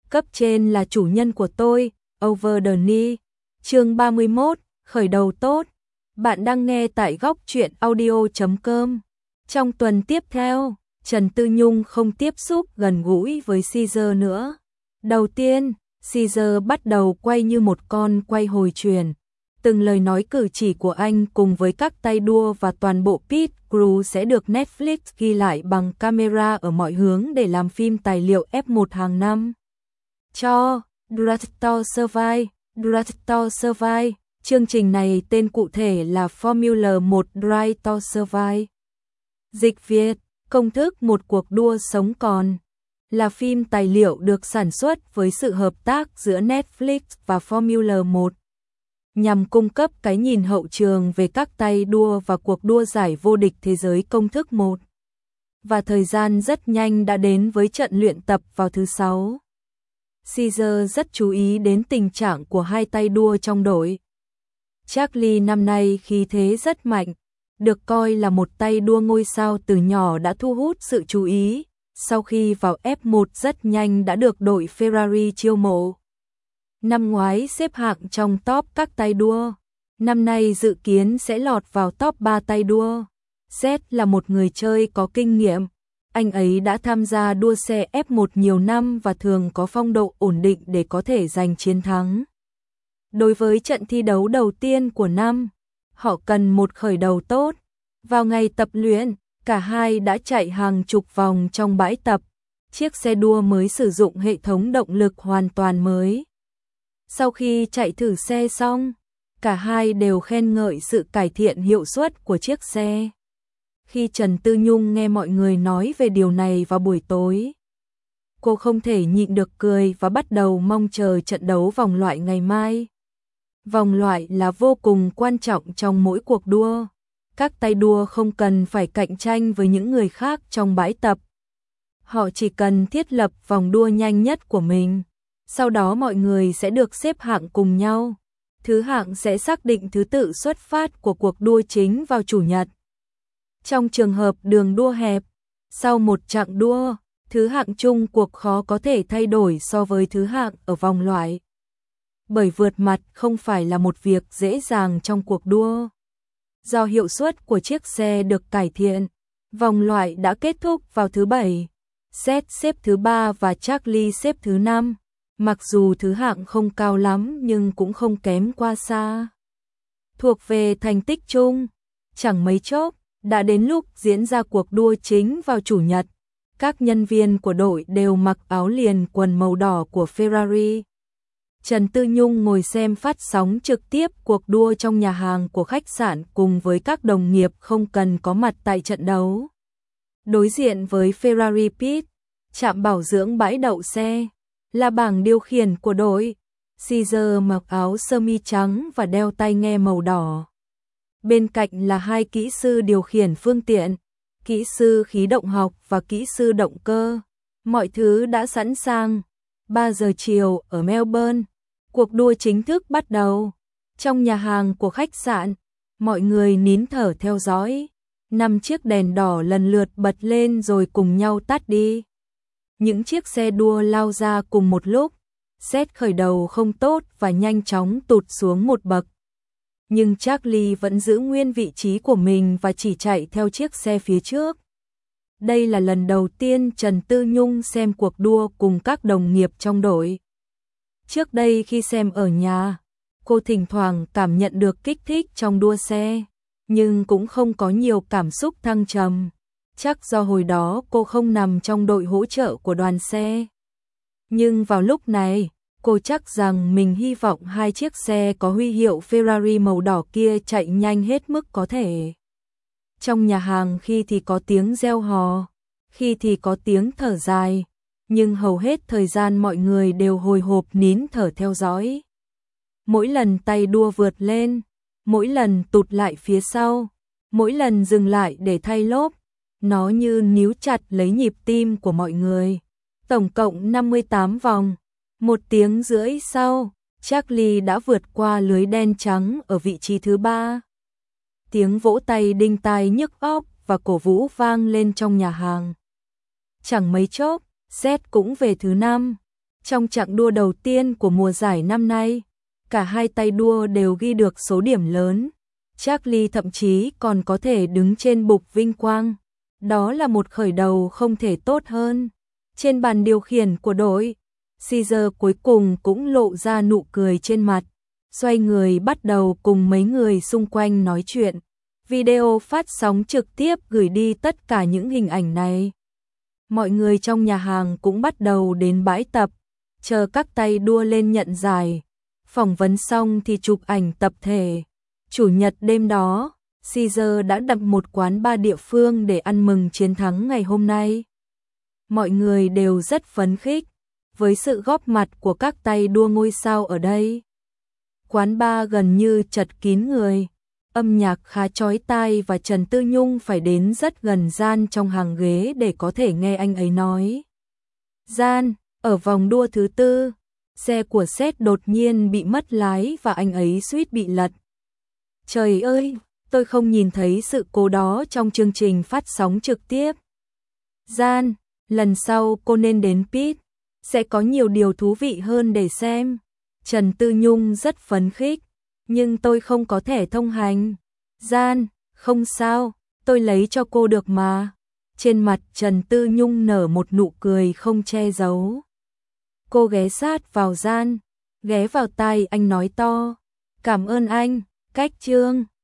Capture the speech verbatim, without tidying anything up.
Cấp trên là chủ nhân của tôi, Over the Knee. Chương ba mươi mốt, khởi đầu tốt. Bạn đang nghe tại góc truyện audio chấm com. Trong tuần tiếp theo, Trần Tư Nhung không tiếp xúc gần gũi với Caesar nữa. Đầu tiên, Caesar bắt đầu quay như một con quay hồi truyền. Từng lời nói cử chỉ của anh cùng với các tay đua và toàn bộ pit crew sẽ được Netflix ghi lại bằng camera ở mọi hướng để làm phim tài liệu ép một hàng năm. Cho Drive to Survive, Drive to Survive, chương trình này tên cụ thể là Formula một Drive to Survive. Dịch Việt, công thức một cuộc đua sống còn, là phim tài liệu được sản xuất với sự hợp tác giữa Netflix và Formula một, nhằm cung cấp cái nhìn hậu trường về các tay đua và cuộc đua giải vô địch thế giới công thức một. Và thời gian rất nhanh đã đến với trận luyện tập vào thứ Sáu. Caesar rất chú ý đến tình trạng của hai tay đua trong đội. Charlie năm nay khí thế rất mạnh, được coi là một tay đua ngôi sao từ nhỏ đã thu hút sự chú ý, sau khi vào ép một rất nhanh đã được đội Ferrari chiêu mộ. Năm ngoái xếp hạng trong top các tay đua, năm nay dự kiến sẽ lọt vào top ba tay đua. Seth là một người chơi có kinh nghiệm, anh ấy đã tham gia đua xe ép một nhiều năm và thường có phong độ ổn định để có thể giành chiến thắng. Đối với trận thi đấu đầu tiên của năm, họ cần một khởi đầu tốt. Vào ngày tập luyện, cả hai đã chạy hàng chục vòng trong bãi tập. Chiếc xe đua mới sử dụng hệ thống động lực hoàn toàn mới. Sau khi chạy thử xe xong, cả hai đều khen ngợi sự cải thiện hiệu suất của chiếc xe. Khi Trần Tư Nhung nghe mọi người nói về điều này vào buổi tối, cô không thể nhịn được cười và bắt đầu mong chờ trận đấu vòng loại ngày mai. Vòng loại là vô cùng quan trọng trong mỗi cuộc đua. Các tay đua không cần phải cạnh tranh với những người khác trong bãi tập. Họ chỉ cần thiết lập vòng đua nhanh nhất của mình. Sau đó mọi người sẽ được xếp hạng cùng nhau. Thứ hạng sẽ xác định thứ tự xuất phát của cuộc đua chính vào chủ nhật. Trong trường hợp đường đua hẹp, sau một chặng đua, thứ hạng chung cuộc khó có thể thay đổi so với thứ hạng ở vòng loại. Bởi vượt mặt không phải là một việc dễ dàng trong cuộc đua. Do hiệu suất của chiếc xe được cải thiện, vòng loại đã kết thúc vào thứ Bảy. Seth xếp thứ ba và Charlie xếp thứ năm. Mặc dù thứ hạng không cao lắm nhưng cũng không kém qua xa. Thuộc về thành tích chung, chẳng mấy chốc, đã đến lúc diễn ra cuộc đua chính vào chủ nhật. Các nhân viên của đội đều mặc áo liền quần màu đỏ của Ferrari. Trần Tư Nhung ngồi xem phát sóng trực tiếp cuộc đua trong nhà hàng của khách sạn cùng với các đồng nghiệp không cần có mặt tại trận đấu. Đối diện với Ferrari Pit, trạm bảo dưỡng bãi đậu xe, là bảng điều khiển của đội. Caesar mặc áo sơ mi trắng và đeo tai nghe màu đỏ. Bên cạnh là hai kỹ sư điều khiển phương tiện, kỹ sư khí động học và kỹ sư động cơ. Mọi thứ đã sẵn sàng. ba giờ chiều ở Melbourne, cuộc đua chính thức bắt đầu. Trong nhà hàng của khách sạn, mọi người nín thở theo dõi. Năm chiếc đèn đỏ lần lượt bật lên rồi cùng nhau tắt đi. Những chiếc xe đua lao ra cùng một lúc. Seth khởi đầu không tốt và nhanh chóng tụt xuống một bậc. Nhưng Charlie vẫn giữ nguyên vị trí của mình và chỉ chạy theo chiếc xe phía trước. Đây là lần đầu tiên Trần Tư Nhung xem cuộc đua cùng các đồng nghiệp trong đội. Trước đây khi xem ở nhà, cô thỉnh thoảng cảm nhận được kích thích trong đua xe, nhưng cũng không có nhiều cảm xúc thăng trầm. Chắc do hồi đó cô không nằm trong đội hỗ trợ của đoàn xe. Nhưng vào lúc này, cô chắc rằng mình hy vọng hai chiếc xe có huy hiệu Ferrari màu đỏ kia chạy nhanh hết mức có thể. Trong nhà hàng khi thì có tiếng reo hò, khi thì có tiếng thở dài, nhưng hầu hết thời gian mọi người đều hồi hộp nín thở theo dõi. Mỗi lần tay đua vượt lên, mỗi lần tụt lại phía sau, mỗi lần dừng lại để thay lốp, nó như níu chặt lấy nhịp tim của mọi người. Tổng cộng năm mươi tám vòng, một tiếng rưỡi sau, Charlie đã vượt qua lưới đen trắng ở vị trí thứ ba. Tiếng vỗ tay đinh tai nhức óc và cổ vũ vang lên trong nhà hàng. Chẳng mấy chốc, Seth cũng về thứ năm. Trong chặng đua đầu tiên của mùa giải năm nay, cả hai tay đua đều ghi được số điểm lớn. Charlie thậm chí còn có thể đứng trên bục vinh quang. Đó là một khởi đầu không thể tốt hơn. Trên bàn điều khiển của đội, Caesar cuối cùng cũng lộ ra nụ cười trên mặt. Xoay người bắt đầu cùng mấy người xung quanh nói chuyện. Video phát sóng trực tiếp gửi đi tất cả những hình ảnh này. Mọi người trong nhà hàng cũng bắt đầu đến bãi tập, chờ các tay đua lên nhận giải. Phỏng vấn xong thì chụp ảnh tập thể. Chủ nhật đêm đó, Caesar đã đặt một quán bar địa phương để ăn mừng chiến thắng ngày hôm nay. Mọi người đều rất phấn khích với sự góp mặt của các tay đua ngôi sao ở đây. Quán bar gần như chật kín người, âm nhạc khá chói tai và Trần Tư Nhung phải đến rất gần Gian trong hàng ghế để có thể nghe anh ấy nói. Gian, ở vòng đua thứ tư, xe của Seth đột nhiên bị mất lái và anh ấy suýt bị lật. Trời ơi, tôi không nhìn thấy sự cố đó trong chương trình phát sóng trực tiếp. Gian, lần sau cô nên đến pit, sẽ có nhiều điều thú vị hơn để xem. Trần Tư Nhung rất phấn khích, nhưng tôi không có thẻ thông hành. Gian, không sao, tôi lấy cho cô được mà. Trên mặt Trần Tư Nhung nở một nụ cười không che giấu. Cô ghé sát vào Gian, ghé vào tai anh nói to. Cảm ơn anh, cách trương.